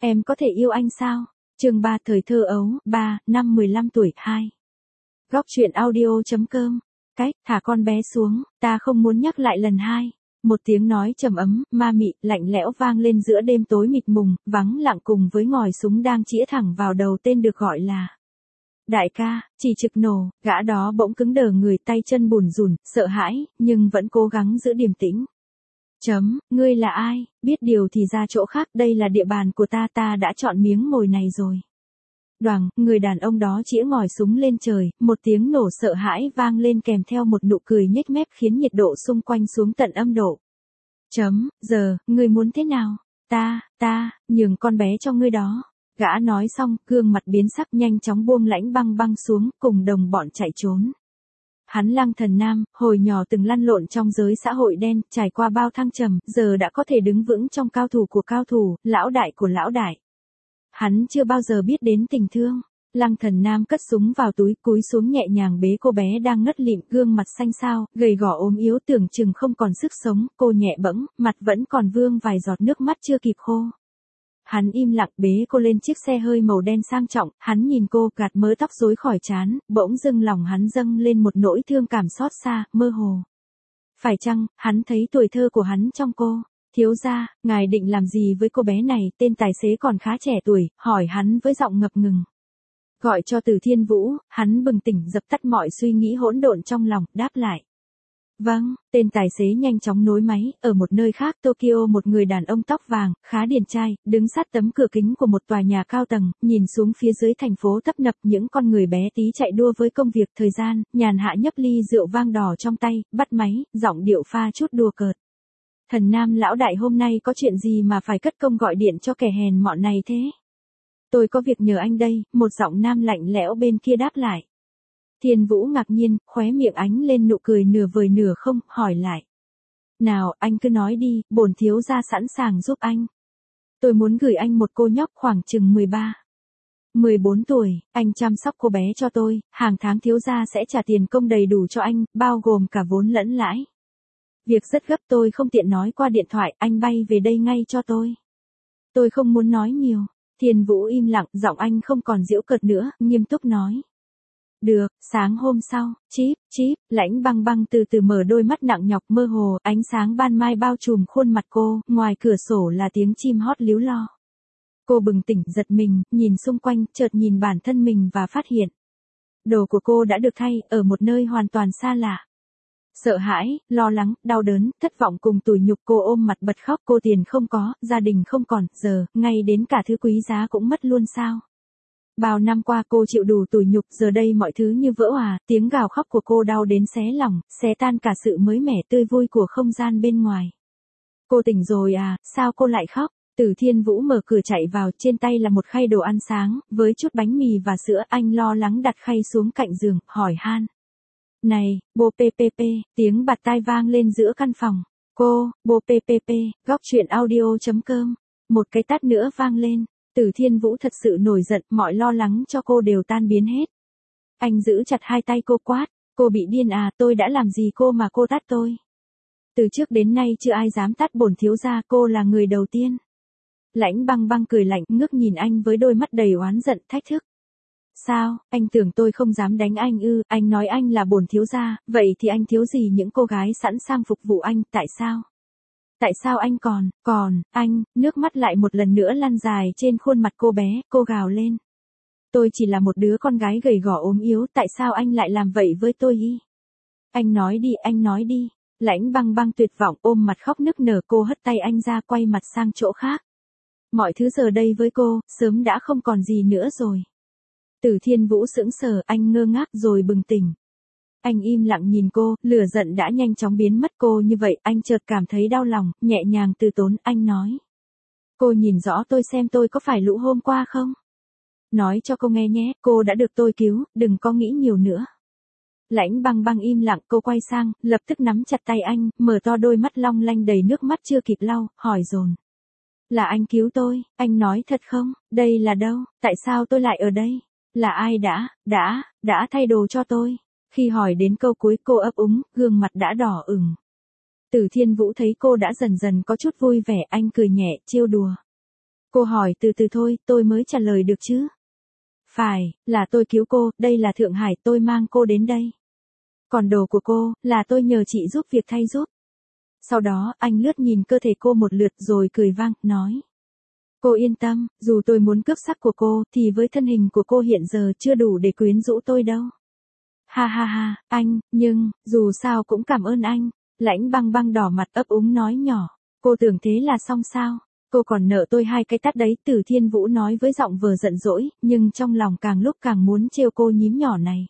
Em có thể yêu anh sao? Chương 3 thời thơ ấu, 3, năm 15 tuổi, 2. Góc truyện audio.com. Cách, thả con bé xuống, ta không muốn nhắc lại lần hai. Một tiếng nói trầm ấm, ma mị, lạnh lẽo vang lên giữa đêm tối mịt mùng, vắng lặng cùng với ngòi súng đang chĩa thẳng vào đầu tên được gọi là đại ca. Chỉ trực nổ, gã đó bỗng cứng đờ người, tay chân bùn rùn, sợ hãi, nhưng vẫn cố gắng giữ điềm tĩnh. Ngươi là ai? Biết điều thì ra chỗ khác, đây là địa bàn của ta, ta đã chọn miếng mồi này rồi. Đoàng, người đàn ông đó chĩa ngòi súng lên trời, một tiếng nổ sợ hãi vang lên kèm theo một nụ cười nhếch mép khiến nhiệt độ xung quanh xuống tận âm độ. Giờ, ngươi muốn thế nào? Ta, nhường con bé cho ngươi đó. Gã nói xong, gương mặt biến sắc nhanh chóng buông Lãnh Băng Băng xuống, cùng đồng bọn chạy trốn. Hắn Lăng Thần Nam, hồi nhỏ từng lăn lộn trong giới xã hội đen, trải qua bao thăng trầm, giờ đã có thể đứng vững trong cao thủ của cao thủ, lão đại của lão đại. Hắn chưa bao giờ biết đến tình thương. Lăng Thần Nam cất súng vào túi, cúi xuống nhẹ nhàng bế cô bé đang ngất lịm, gương mặt xanh xao, gầy gò ốm yếu tưởng chừng không còn sức sống, cô nhẹ bẫng, mặt vẫn còn vương vài giọt nước mắt chưa kịp khô. Hắn im lặng bế cô lên chiếc xe hơi màu đen sang trọng, hắn nhìn cô, gạt mớ tóc rối khỏi trán, bỗng dưng lòng hắn dâng lên một nỗi thương cảm xót xa, mơ hồ. Phải chăng, hắn thấy tuổi thơ của hắn trong cô? Thiếu gia, ngài định làm gì với cô bé này? Tên tài xế còn khá trẻ tuổi, hỏi hắn với giọng ngập ngừng. Gọi cho Từ Thiên Vũ, hắn bừng tỉnh dập tắt mọi suy nghĩ hỗn độn trong lòng, đáp lại. Vâng, tên tài xế nhanh chóng nối máy, ở một nơi khác Tokyo một người đàn ông tóc vàng, khá điển trai, đứng sát tấm cửa kính của một tòa nhà cao tầng, nhìn xuống phía dưới thành phố tấp nập những con người bé tí chạy đua với công việc thời gian, nhàn hạ nhấp ly rượu vang đỏ trong tay, bắt máy, giọng điệu pha chút đùa cợt. Thần Nam lão đại hôm nay có chuyện gì mà phải cất công gọi điện cho kẻ hèn mọn này thế? Tôi có việc nhờ anh đây, một giọng nam lạnh lẽo bên kia đáp lại. Thiên Vũ ngạc nhiên, khóe miệng ánh lên nụ cười nửa vời nửa không, hỏi lại. Nào, anh cứ nói đi, bổn thiếu gia sẵn sàng giúp anh. Tôi muốn gửi anh một cô nhóc khoảng chừng 14 tuổi, anh chăm sóc cô bé cho tôi, hàng tháng thiếu gia sẽ trả tiền công đầy đủ cho anh, bao gồm cả vốn lẫn lãi. Việc rất gấp tôi không tiện nói qua điện thoại, anh bay về đây ngay cho tôi. Tôi không muốn nói nhiều. Thiên Vũ im lặng, giọng anh không còn giễu cợt nữa, nghiêm túc nói. Được, sáng hôm sau, chíp, Lãnh Băng Băng từ từ mở đôi mắt nặng nhọc mơ hồ, ánh sáng ban mai bao trùm khuôn mặt cô, ngoài cửa sổ là tiếng chim hót líu lo. Cô bừng tỉnh giật mình, nhìn xung quanh, chợt nhìn bản thân mình và phát hiện. Đồ của cô đã được thay, ở một nơi hoàn toàn xa lạ. Sợ hãi, lo lắng, đau đớn, thất vọng cùng tủi nhục cô ôm mặt bật khóc, cô tiền không có, gia đình không còn, giờ, ngay đến cả thứ quý giá cũng mất luôn sao? Bao năm qua cô chịu đủ tủi nhục, giờ đây mọi thứ như vỡ òa, tiếng gào khóc của cô đau đến xé lòng, xé tan cả sự mới mẻ tươi vui của không gian bên ngoài. Cô tỉnh rồi à, sao cô lại khóc? Từ Thiên Vũ mở cửa chạy vào, trên tay là một khay đồ ăn sáng, với chút bánh mì và sữa, anh lo lắng đặt khay xuống cạnh giường, hỏi han. Này, bố PPP, tiếng bạt tai vang lên giữa căn phòng. Bố PPP, góc truyện audio.com. Một cái tát nữa vang lên. Từ Thiên Vũ thật sự nổi giận, mọi lo lắng cho cô đều tan biến hết. Anh giữ chặt hai tay cô quát. Cô bị điên à, tôi đã làm gì cô mà cô tát tôi? Từ trước đến nay chưa ai dám tát bổn thiếu gia, cô là người đầu tiên. Lãnh Băng Băng cười lạnh, ngước nhìn anh với đôi mắt đầy oán giận, thách thức. Sao, anh tưởng tôi không dám đánh anh ư? Anh nói anh là bổn thiếu gia, vậy thì anh thiếu gì những cô gái sẵn sàng phục vụ anh, tại sao? Tại sao anh anh, nước mắt lại một lần nữa lăn dài trên khuôn mặt cô bé, cô gào lên. Tôi chỉ là một đứa con gái gầy gò ốm yếu, tại sao anh lại làm vậy với tôi ý? Anh nói đi. Lãnh Băng Băng tuyệt vọng ôm mặt khóc nức nở, cô hất tay anh ra, quay mặt sang chỗ khác. Mọi thứ giờ đây với cô, sớm đã không còn gì nữa rồi. Từ Thiên Vũ sững sờ, anh ngơ ngác rồi bừng tỉnh. Anh im lặng nhìn cô, lửa giận đã nhanh chóng biến mất, cô như vậy, anh chợt cảm thấy đau lòng, nhẹ nhàng từ tốn, anh nói. Cô nhìn rõ tôi xem tôi có phải lũ hôm qua không? Nói cho cô nghe nhé, cô đã được tôi cứu, đừng có nghĩ nhiều nữa. Lãnh Băng Băng im lặng, cô quay sang, lập tức nắm chặt tay anh, mở to đôi mắt long lanh đầy nước mắt chưa kịp lau, hỏi dồn. Là anh cứu tôi, anh nói thật không? Đây là đâu? Tại sao tôi lại ở đây? Là ai đã thay đồ cho tôi? Khi hỏi đến câu cuối cô ấp úng, gương mặt đã đỏ ửng. Từ Thiên Vũ thấy cô đã dần dần có chút vui vẻ, anh cười nhẹ, trêu đùa. Cô hỏi từ từ thôi, tôi mới trả lời được chứ. Phải, là tôi cứu cô, đây là Thượng Hải, tôi mang cô đến đây. Còn đồ của cô, là tôi nhờ chị giúp việc thay giúp. Sau đó, anh lướt nhìn cơ thể cô một lượt rồi cười vang, nói. Cô yên tâm, dù tôi muốn cướp sắc của cô, thì với thân hình của cô hiện giờ chưa đủ để quyến rũ tôi đâu. Ha ha ha, anh, nhưng, dù sao cũng cảm ơn anh. Lãnh Băng Băng đỏ mặt ấp úng nói nhỏ. Cô tưởng thế là xong sao? Cô còn nợ tôi 2 cái tát đấy, Từ Thiên Vũ nói với giọng vừa giận dỗi, nhưng trong lòng càng lúc càng muốn trêu cô nhím nhỏ này.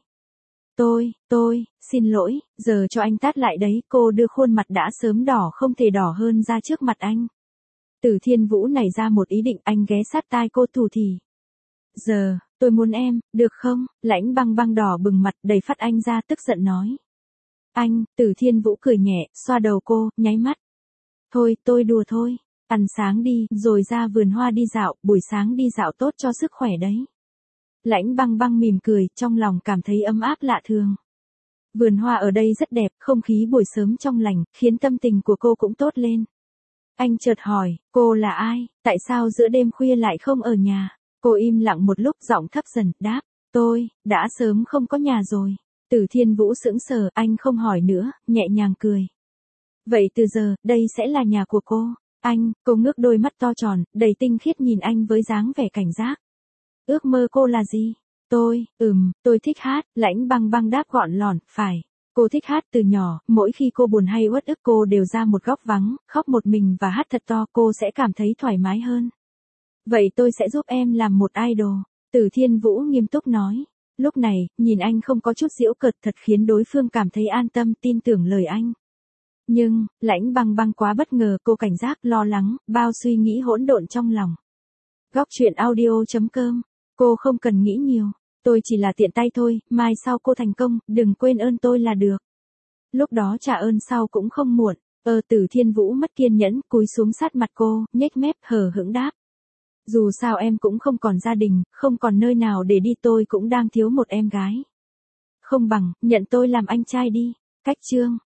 Tôi, xin lỗi, giờ cho anh tát lại đấy, cô đưa khuôn mặt đã sớm đỏ không thể đỏ hơn ra trước mặt anh. Từ Thiên Vũ nảy ra một ý định, anh ghé sát tai cô thủ thỉ. Giờ, tôi muốn em, được không? Lãnh Băng Băng đỏ bừng mặt đầy phát anh ra tức giận nói. Anh, Từ Thiên Vũ cười nhẹ, xoa đầu cô, nháy mắt. Thôi, tôi đùa thôi. Ăn sáng đi, rồi ra vườn hoa đi dạo, buổi sáng đi dạo tốt cho sức khỏe đấy. Lãnh Băng Băng mỉm cười, trong lòng cảm thấy ấm áp lạ thường. Vườn hoa ở đây rất đẹp, không khí buổi sớm trong lành, khiến tâm tình của cô cũng tốt lên. Anh chợt hỏi, cô là ai, tại sao giữa đêm khuya lại không ở nhà? Cô im lặng một lúc, giọng thấp dần, đáp, tôi, đã sớm không có nhà rồi. Từ Thiên Vũ sững sờ, anh không hỏi nữa, nhẹ nhàng cười. Vậy từ giờ, đây sẽ là nhà của cô. Anh, cô ngước đôi mắt to tròn, đầy tinh khiết nhìn anh với dáng vẻ cảnh giác. Ước mơ cô là gì? Tôi thích hát, Lãnh Băng Băng đáp gọn lỏn, phải. Cô thích hát từ nhỏ, mỗi khi cô buồn hay uất ức cô đều ra một góc vắng, khóc một mình và hát thật to, cô sẽ cảm thấy thoải mái hơn. Vậy tôi sẽ giúp em làm một idol, Từ Thiên Vũ nghiêm túc nói. Lúc này, nhìn anh không có chút giễu cợt thật khiến đối phương cảm thấy an tâm tin tưởng lời anh. Nhưng, Lãnh Băng Băng quá bất ngờ, cô cảnh giác, lo lắng, bao suy nghĩ hỗn độn trong lòng. Góc truyện audio.com, cô không cần nghĩ nhiều, tôi chỉ là tiện tay thôi, mai sau cô thành công, đừng quên ơn tôi là được. Lúc đó trả ơn sau cũng không muộn. Từ Thiên Vũ mất kiên nhẫn, cúi xuống sát mặt cô, nhếch mép hờ hững đáp. Dù sao em cũng không còn gia đình, không còn nơi nào để đi, tôi cũng đang thiếu một em gái. Không bằng, nhận tôi làm anh trai đi. Cách chương